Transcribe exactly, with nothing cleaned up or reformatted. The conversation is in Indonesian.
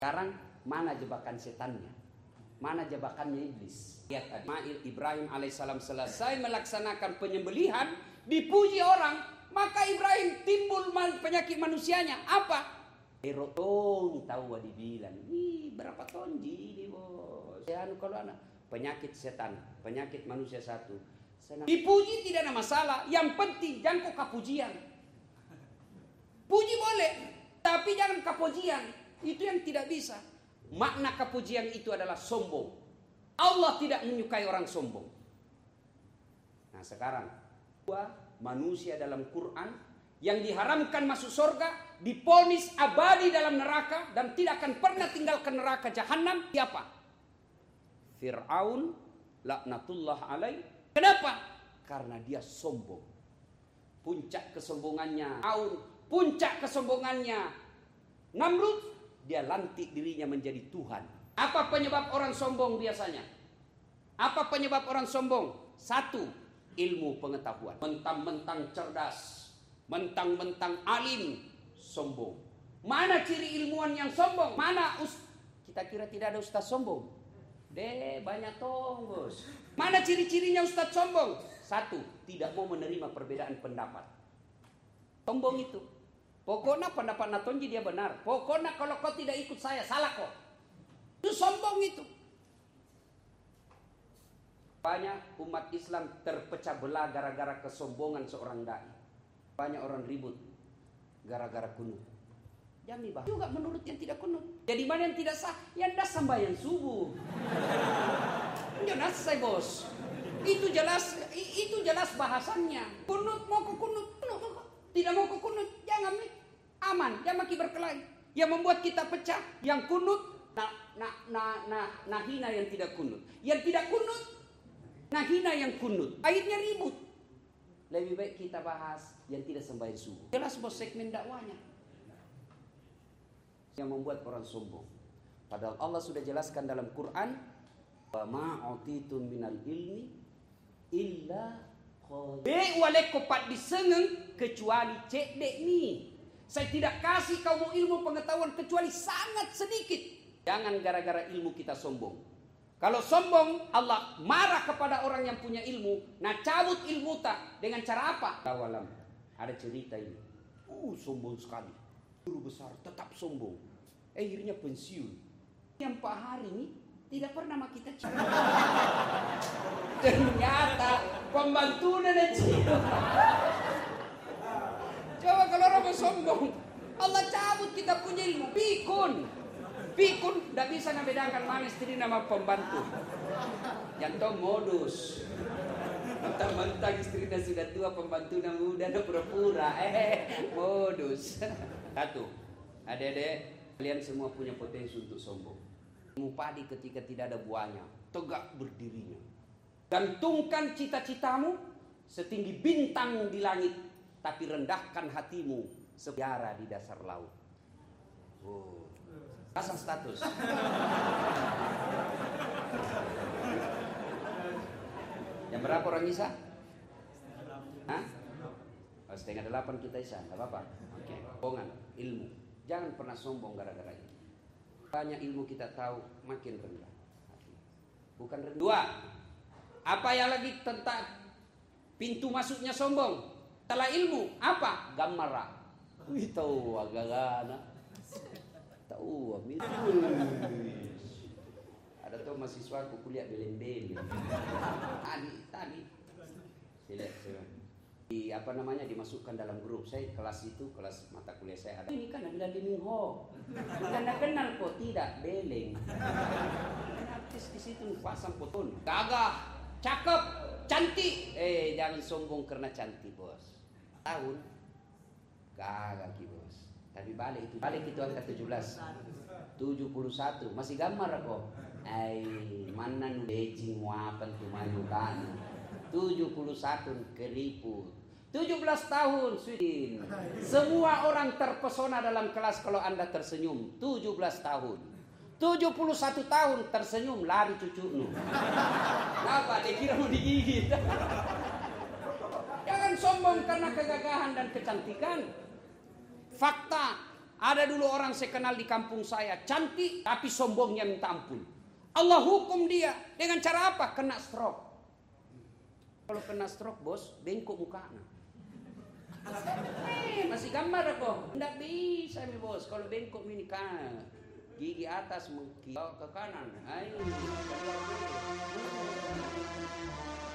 Sekarang mana jebakan setannya? Mana jebakannya iblis? Lihat tadi, Ibrahim alaihissalam selesai melaksanakan penyembelihan, dipuji orang, maka Ibrahim timbul penyakit manusianya. Apa? Erotong tahu dibilang, ih berapa ton jadi bos? Ya kalau anak penyakit setan, penyakit manusia satu. Senang. Dipuji tidak ada masalah, yang penting jangan kau kapujian. Puji boleh, tapi jangan kapujian. Itu yang tidak bisa. Makna kepujian itu adalah sombong. Allah tidak menyukai orang sombong. Nah sekarang, dua manusia dalam Quran yang diharamkan masuk surga, diponis abadi dalam neraka dan tidak akan pernah tinggalkan neraka jahanam. Siapa? Fir'aun laknatullah alaih. Kenapa? Karena dia sombong. Puncak kesombongannya Fir'aun, puncak kesombongannya Namrud. Dia lantik dirinya menjadi Tuhan. Apa penyebab orang sombong biasanya? Apa penyebab orang sombong? Satu, ilmu pengetahuan. Mentang-mentang cerdas, mentang-mentang alim, sombong. Mana ciri ilmuwan yang sombong? Mana us? Kita kira tidak ada ustaz sombong. Deh, banyak tong bos. Mana ciri-cirinya ustaz sombong? Satu, tidak mau menerima perbedaan pendapat. Sombong itu. Pokoknya pendapat Natonji dia benar. Pokoknya kalau kau tidak ikut saya, salah kok. Itu sombong itu. Banyak umat Islam terpecah belah gara-gara kesombongan seorang dai. Banyak orang ribut gara-gara kunut. Jami bah juga menurut yang tidak kunut. Jadi mana yang tidak sah? Yang dah sembahyang subuh. Jelas saya bos. Itu jelas, itu jelas bahasannya. Kunut mau ke kunut, kunut. Tidak mau ke kunut, jangan aman, jangan maki berkelahi. Yang membuat kita pecah, yang kunut, nah, nah, nah, nah, nah hina yang tidak kunut. Yang tidak kunut, nah hina yang kunut. Akhirnya ribut. Lebih baik kita bahas yang tidak sembahyang subuh. Jelas bos segmen dakwanya. Yang membuat orang sombong. Padahal Allah sudah jelaskan dalam Quran, wa ma'utitum minal ilmi illa Dek wale kopat disengeng kecuali cek dek ni. Saya tidak kasih kamu ilmu pengetahuan kecuali sangat sedikit. Jangan gara-gara ilmu kita sombong. Kalau sombong Allah marah kepada orang yang punya ilmu. Nah cabut ilmu tak dengan cara apa? Tawalam ada cerita ini. Uh sombong sekali. Guru besar tetap sombong. Eh, akhirnya pensiun. Yang Pak Hari ini tidak pernah kita cerita. Ternyata pembantu dan cium. Coba kalau orang sombong, Allah cabut kita punya ilmu. Pikun, pikun, tidak bisa membedakan mana istri nama pembantu. Jantung modus. Mentang-mentang istrinya sudah tua, pembantu muda, pura-pura. Eh, modus. Satu, adik-adik, kalian semua punya potensi untuk sombong. Ilmu padi ketika tidak ada buahnya, tegak berdirinya. Gantungkan cita-citamu setinggi bintang di langit, tapi rendahkan hatimu sebiara di dasar laut. Oh, pasang status. Yang berapa orang Isya? Hah? Oh, setengah delapan kita Isya, nggak apa-apa. Oke. Sombongan, ilmu. Jangan pernah sombong gara-gara itu. Banyak ilmu kita tahu makin rendah. Bukan rendah. Dua. Apa yang lagi tentang pintu masuknya sombong? Setelah ilmu apa? Gamara. Wih tahu agak-agak. Tahu ambil. Ada tuh mahasiswa aku kuliah belen-belen. Tadi tadi. Lihat saya. Di apa namanya dimasukkan dalam grup saya kelas itu kelas mata kuliah saya ada ini kan Nabila Liminho bukan kenal kok tidak beleng artis di situ pasang foto gagah cakep cantik eh jangan sombong karena cantik bos tahun gagah ki bos tapi balik itu balik itu angka tujuh belas tujuh puluh satu masih gambar kok ai mana nu Beijing muapan tu manukan tujuh puluh satu keriput tujuh belas tahun Sweden. Semua orang terpesona dalam kelas kalau Anda tersenyum. tujuh belas tahun. tujuh puluh satu tahun tersenyum lari cucumu. Kenapa? Dia kira mau digigit. Jangan sombong karena kegagahan dan kecantikan. Fakta Ada dulu orang saya kenal di kampung saya, cantik tapi sombongnya minta ampun. Allah hukum dia dengan cara apa? Kena stroke. Kalau kena stroke bos, bengkok mukanya. Eh, masih gambar kok. Tidak bisa nih bos, kalau bengkok ini kan gigi atas ke kanan. Ayo.